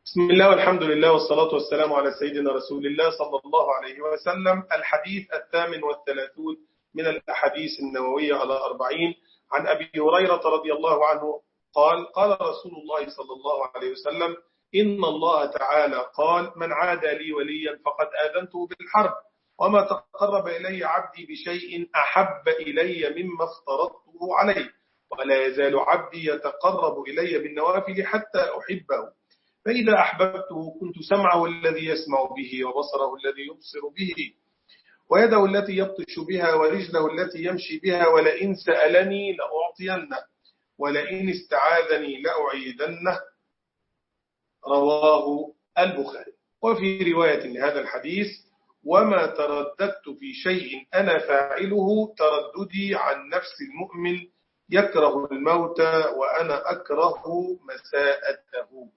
بسم الله والحمد لله والصلاة والسلام على سيدنا رسول الله صلى الله عليه وسلم. الحديث 38 من الأحاديث النووية على 40 عن أبي هريرة رضي الله عنه قال: قال رسول الله صلى الله عليه وسلم: إن الله تعالى قال: من عادى لي وليا فقد آذنته بالحرب، وما تقرب إلي عبدي بشيء أحب إلي مما افترضته عليه، ولا يزال عبدي يتقرب إلي بالنوافل حتى أحبه، فإذا أحببته كنت سمعه الذي يسمع به، وبصره الذي يبصر به، ويده التي يبطش بها، ورجله التي يمشي بها، ولئن سألني لأعطينه، ولئن استعاذني لأعيذنه. رواه البخاري. وفي رواية لهذا الحديث: وما ترددت في شيء أنا فاعله ترددي عن نفس المؤمن يكره الموت وأنا أكره مساءته.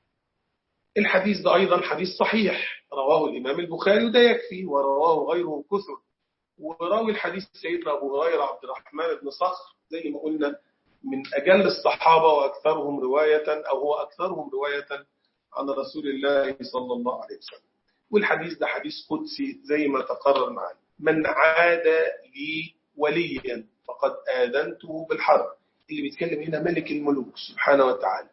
الحديث ده أيضا حديث صحيح رواه الإمام البخاري، وده يكفي، ورواه غيره كثر. وراوي الحديث سيدنا أبو هريرة عبد الرحمن بن صخر، زي ما قلنا من أجل الصحابة وأكثرهم رواية، أو هو أكثرهم رواية عن رسول الله صلى الله عليه وسلم. والحديث ده حديث قدسي زي ما تقرر معنا: من عاد لي وليا فقد آذنته بالحرب. اللي بيتكلم هنا ملك الملوك سبحانه وتعالى.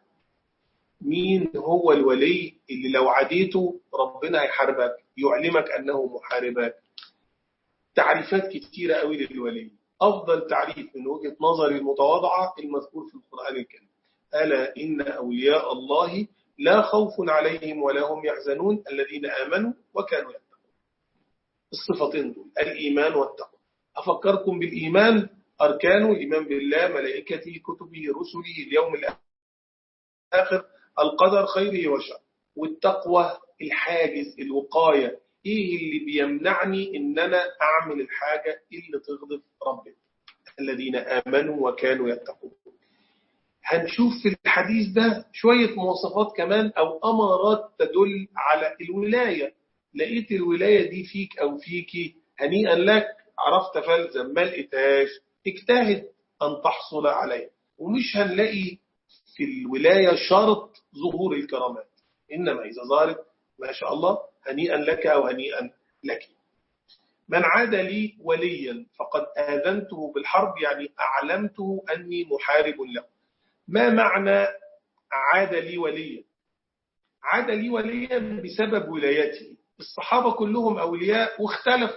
مين هو الولي اللي لو عديته ربنا هيحاربك، يعلمك أنه محاربك؟ تعريفات كتيرة قوي للولي. أفضل تعريف من وجهة نظري المتواضعة المذكور في القرآن الكريم: ألا إن أولياء الله لا خوف عليهم ولا هم يحزنون الذين آمنوا وكانوا يتقون. الصفتين دول، الإيمان والتقوى. أفكركم بالإيمان: أركانه الإيمان بالله، ملائكته، كتبه، رسله، اليوم الآخر، القدر خيره وشره. والتقوى الحاجز، الوقاية، إيه اللي بيمنعني إن أنا أعمل الحاجة اللي تغضب ربنا؟ الذين آمنوا وكانوا يتقون. هنشوف في الحديث ده شوية مواصفات كمان أو أمارات تدل على الولاية. لقيت الولاية دي فيك أو فيكي، هنيئا لك، عرفت فلزم، ما لقيتهاش اجتهد أن تحصل عليها. ومش هنلاقي في الولاية شرط ظهور الكرامات، إنما إذا ظهرت ما شاء الله هنيئا لك أو هنيئا لك. من عاد لي وليا فقد آذنته بالحرب، يعني أعلمته أني محارب له. ما معنى عاد لي وليا؟ عاد لي وليا بسبب ولايته. الصحابة كلهم أولياء واختلفوا،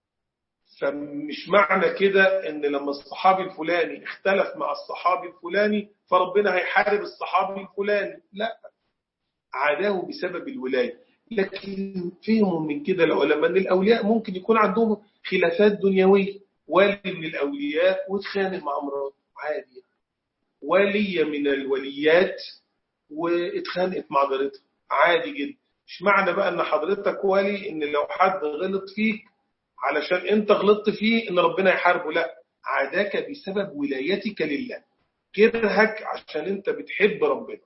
فمش معنى كده ان لما الصحابي الفلاني اختلف مع الصحابي الفلاني فربنا هيحارب الصحابي الفلاني، لا، عاداه بسبب الولاية. لكن فهموا من كده العلماء ان الاولياء ممكن يكون عندهم خلافات دنيوية. ولي من الاولياء واتخانق مع مراته عادي، ولي من الوليات واتخانقت مع جارتها عادي جدا. مش معنى بقى ان حضرتك ولي ان لو حد غلط فيك علشان انت غلطت فيه ان ربنا يحاربه، لا، عاداك بسبب ولايتك لله، كرهك عشان انت بتحب ربنا.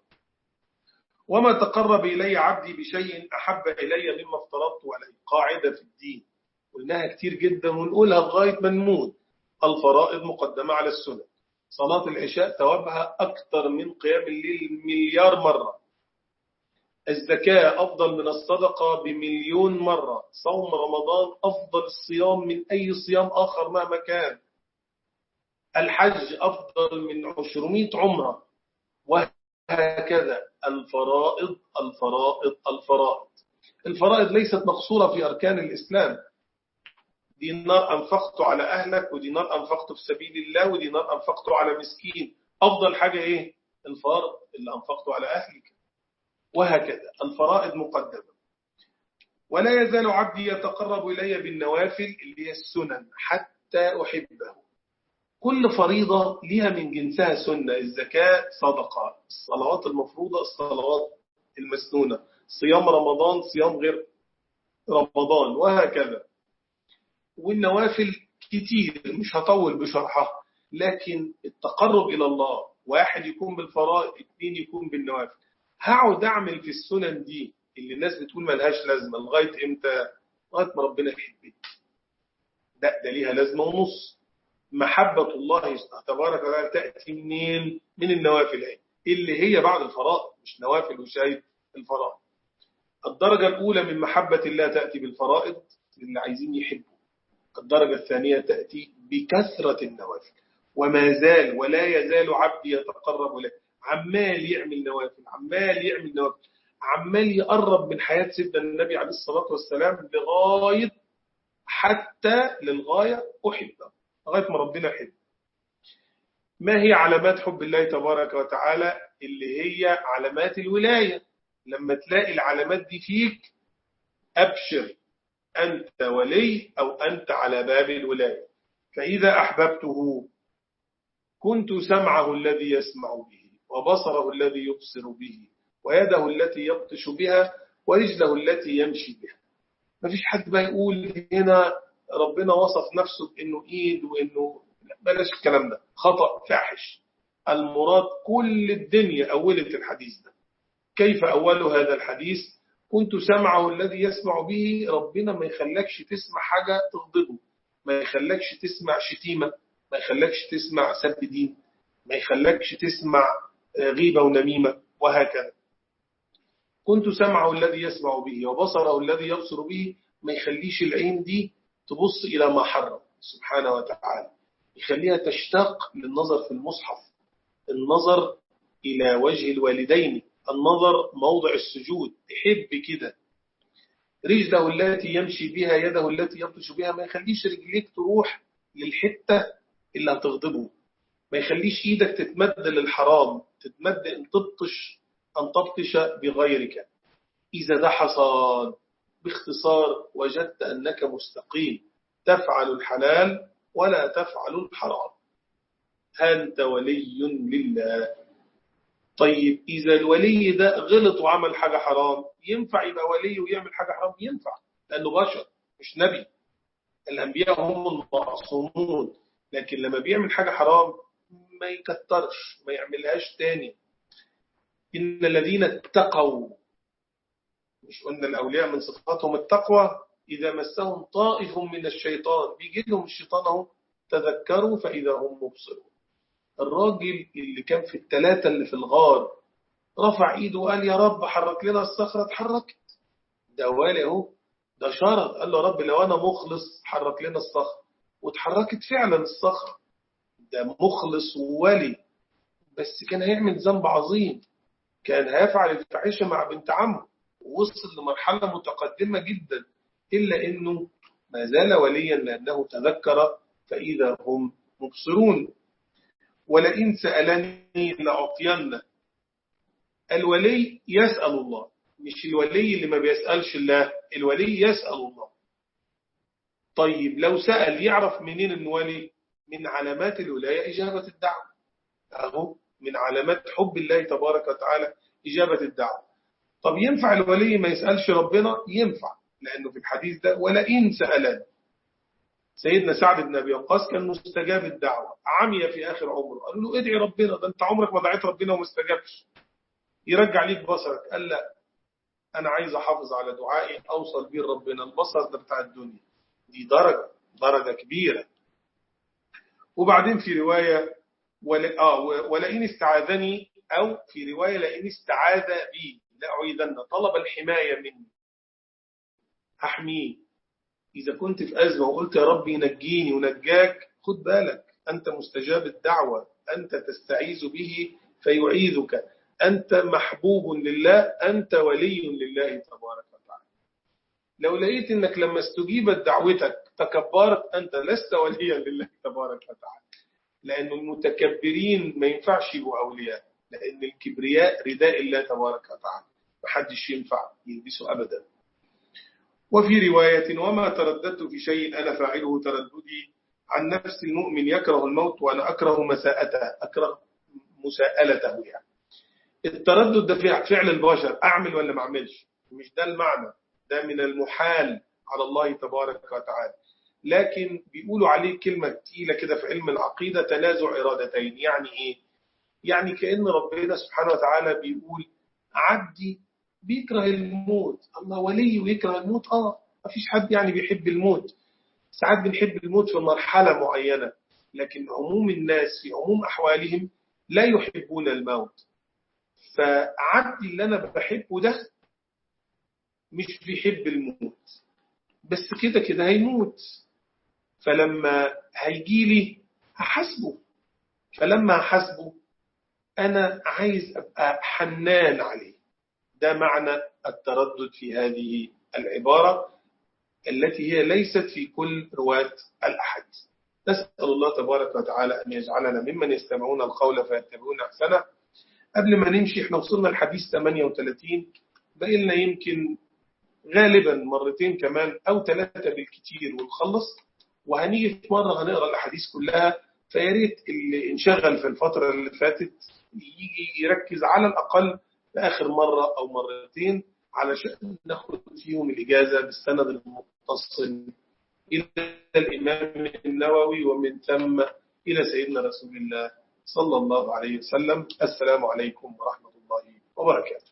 وما تقرب إلي عبدي بشيء أحب إلي مما افترضت عليه. قاعدة في الدين قلناها كتير جدا ونقولها لغاية ما نموت: الفرائض مقدمة على السنن. صلاة العشاء ثوابها أكثر من قيام الليل مليار مرة. الزكاة أفضل من الصدقة بمليون مرة. صوم رمضان أفضل الصيام من أي صيام آخر مهما كان. الحج أفضل من 200 عمرة، وهكذا. الفرائض الفرائض الفرائض. الفرائض ليست مقصورة في أركان الإسلام. دينار أنفقته على أهلك، ودينار أنفقته في سبيل الله، ودينار أنفقته على مسكين. أفضل حاجة إيه؟ الفرض اللي أنفقته على أهلك، وهكذا. الفرائض مقدمة. ولا يزال عبدي يتقرب إلي بالنوافل اللي هي السنن حتى أحبه. كل فريضة لها من جنسها سنة. الزكاة صدقة، الصلوات المفروضة الصلوات المسنونة، صيام رمضان صيام غير رمضان، وهكذا. والنوافل كتير مش هطول بشرحها، لكن التقرب إلى الله واحد يكون بالفرائض، اثنين يكون بالنوافل. هقعد أعمل في السنن دي اللي الناس بتقول ملهاش لازمة لغاية إمتى؟ لغاية ما ربنا يحبك. ده ليها لازمة ونص. محبة الله تبارك وتعالى تأتي منين؟ من النوافل اللي هي بعد الفرائض، مش نوافل وشايد الفرائض. الدرجة الأولى من محبة الله تأتي بالفرائض اللي عايزين يحبوا. الدرجة الثانية تأتي بكثرة النوافل. وما زال ولا يزال عبدي يتقرب له، عمال يعمل نوافل، عمال يعمل نوافل، عمال يقرب من حياة سيدنا النبي عليه الصلاة والسلام لغاية حتى للغاية أحبه، لغاية ما ربنا يحبه. ما هي علامات حب الله تبارك وتعالى؟ اللي هي علامات الولاية. لما تلاقي العلامات دي فيك أبشر، أنت ولي أو أنت على باب الولاية. فإذا أحببته كنت سمعه الذي يسمع به، وبصره الذي يبصر به، ويده التي يبطش بها، ورجله التي يمشي بها. ما فيش حد بقى يقول هنا ربنا وصف نفسه بأنه إيد وإنه، بلاش الكلام ده، خطأ فاحش. المراد كل الدنيا أولت الحديث ده. كيف أول هذا الحديث؟ كنت سمعه الذي يسمع به. ربنا ما يخلكش تسمع حاجة تغضبه، ما يخلكش تسمع شتيمة، ما يخلكش تسمع سب دين، ما يخلكش تسمع غيبة ونميمة، وهكذا. كنت سمعه الذي يسمع به، وبصره الذي يبصر به. ما يخليش العين دي تبص إلى ما حرم سبحانه وتعالى، يخليها تشتاق للنظر في المصحف، النظر إلى وجه الوالدين، النظر موضع السجود، تحب كده. رجله التي يمشي بها، يده التي يبطش بها. ما يخليش رجليك تروح للحتة اللي هتغضبه، ما يخليش إيدك تتمد للحرام، تتمد أن تبطش بغيرك. إذا ده حصل باختصار وجدت أنك مستقيم، تفعل الحلال ولا تفعل الحرام، أنت ولي لله. طيب إذا الولي ده غلط وعمل حاجة حرام، ينفع يبقى ولي ويعمل حاجة حرام؟ ينفع، لأنه بشر مش نبي. الأنبياء هم المعصومون، لكن لما بيعمل حاجة حرام ما يكترش، ما يعملهاش تاني. إن الذين اتقوا، مش قلنا الأولياء من صفاتهم التقوى؟ إذا مسهم طائف من الشيطان، بيجي لهم الشيطان اهو، تذكروا فإذا هم مبصرون. الراجل اللي كان في الثلاثة اللي في الغار رفع ايده وقال يا رب حرك لنا الصخرة، اتحركت. ده والي اهو، ده شرط، قال له يا رب لو أنا مخلص حرك لنا الصخرة، واتحركت فعلا الصخرة. ده مخلص وولي، بس كان هيعمل ذنب عظيم، كان هيفعل الفاحشة مع بنت عمه، ووصل لمرحلة متقدمة جدا، إلا أنه ما زال وليا لأنه تذكر فإذا هم مبصرون. ولئن سألني لأعطينه. الولي يسأل الله، مش الولي اللي ما بيسألش الله، الولي يسأل الله. طيب لو سأل يعرف منين أنه ولي؟ من علامات الولاية إجابة الدعوة. أهو من علامات حب الله تبارك وتعالى إجابة الدعوة. طب ينفع الولي ما يسألش ربنا؟ ينفع، لأنه في الحديث ده ولئن سألني. سيدنا سعد بن أبي وقاص كان مستجاب الدعوة، عمي في آخر عمره، قالوا له ادعي ربنا، ده أنت عمرك ما دعيت ربنا وما استجابش، يرجع ليك بصرك. قال لا، أنا عايز أحافظ على دعائي أوصل بيه ربنا، البصر ده بتاع الدنيا، دي درجة كبيرة. وبعدين في رواية ولئن استعاذني، أو في رواية لئن استعاذ بي لأعيذن، طلب الحماية مني، أحميه. إذا كنت في أزمة وقلت يا رب نجيني ونجاك، خد بالك أنت مستجاب الدعوة، أنت تستعيذ به فيعيذك، أنت محبوب لله، أنت ولي لله تبارك وتعالى. لو لقيت أنك لما استجيبت دعوتك تكبرت، أنت لست وليا لله تبارك وتعالى، لأن المتكبرين ما ينفعش يبقوا أولياء، لأن الكبرياء رداء الله تبارك وتعالى، محدش ينفع يلبسه أبدا. وفي رواية وما ترددت في شيء أنا فاعله ترددي عن نفس المؤمن يكره الموت وأنا أكره مساءته، أكره مساءلته. يعني التردد ده في فعل البشر، أعمل ولا ما أعملش، مش ده المعنى، ده من المحال على الله تبارك وتعالى. لكن بيقولوا عليه كلمة تقيلة كده في علم العقيدة، تنازع إرادتين. يعني إيه؟ يعني كأن ربنا سبحانه وتعالى بيقول عبدي بيكره الموت، الله ولي ويكره الموت. ما فيش حد يعني بيحب الموت، ساعات بنحب الموت في مرحلة معينة، لكن عموم الناس في عموم أحوالهم لا يحبون الموت. فعبدي اللي أنا بحبه ده مش بيحب الموت، بس كده كده هيموت، فلما هيجي لي هحاسبه، فلما هحاسبه أنا عايز أبقى حنان عليه. ده معنى التردد في هذه العبارة التي هي ليست في كل رواة الأحاديث. نسأل الله تبارك وتعالى أن يجعلنا ممن يستمعون القول فيتبعون أحسنه. قبل ما نمشي احنا وصلنا الحديث 38، بقى لنا يمكن غالبا مرتين كمان أو 3 بالكتير ونخلص، وهنيجي في مرة هنقرأ الأحاديث كلها. فياريت اللي انشغل في الفترة اللي فاتت يجي يركز على الأقل في آخر مرة أو مرتين علشان ناخد فيهم الإجازة بالسند المتصل إلى الإمام النووي ومن ثم إلى سيدنا رسول الله صلى الله عليه وسلم. السلام عليكم ورحمة الله وبركاته.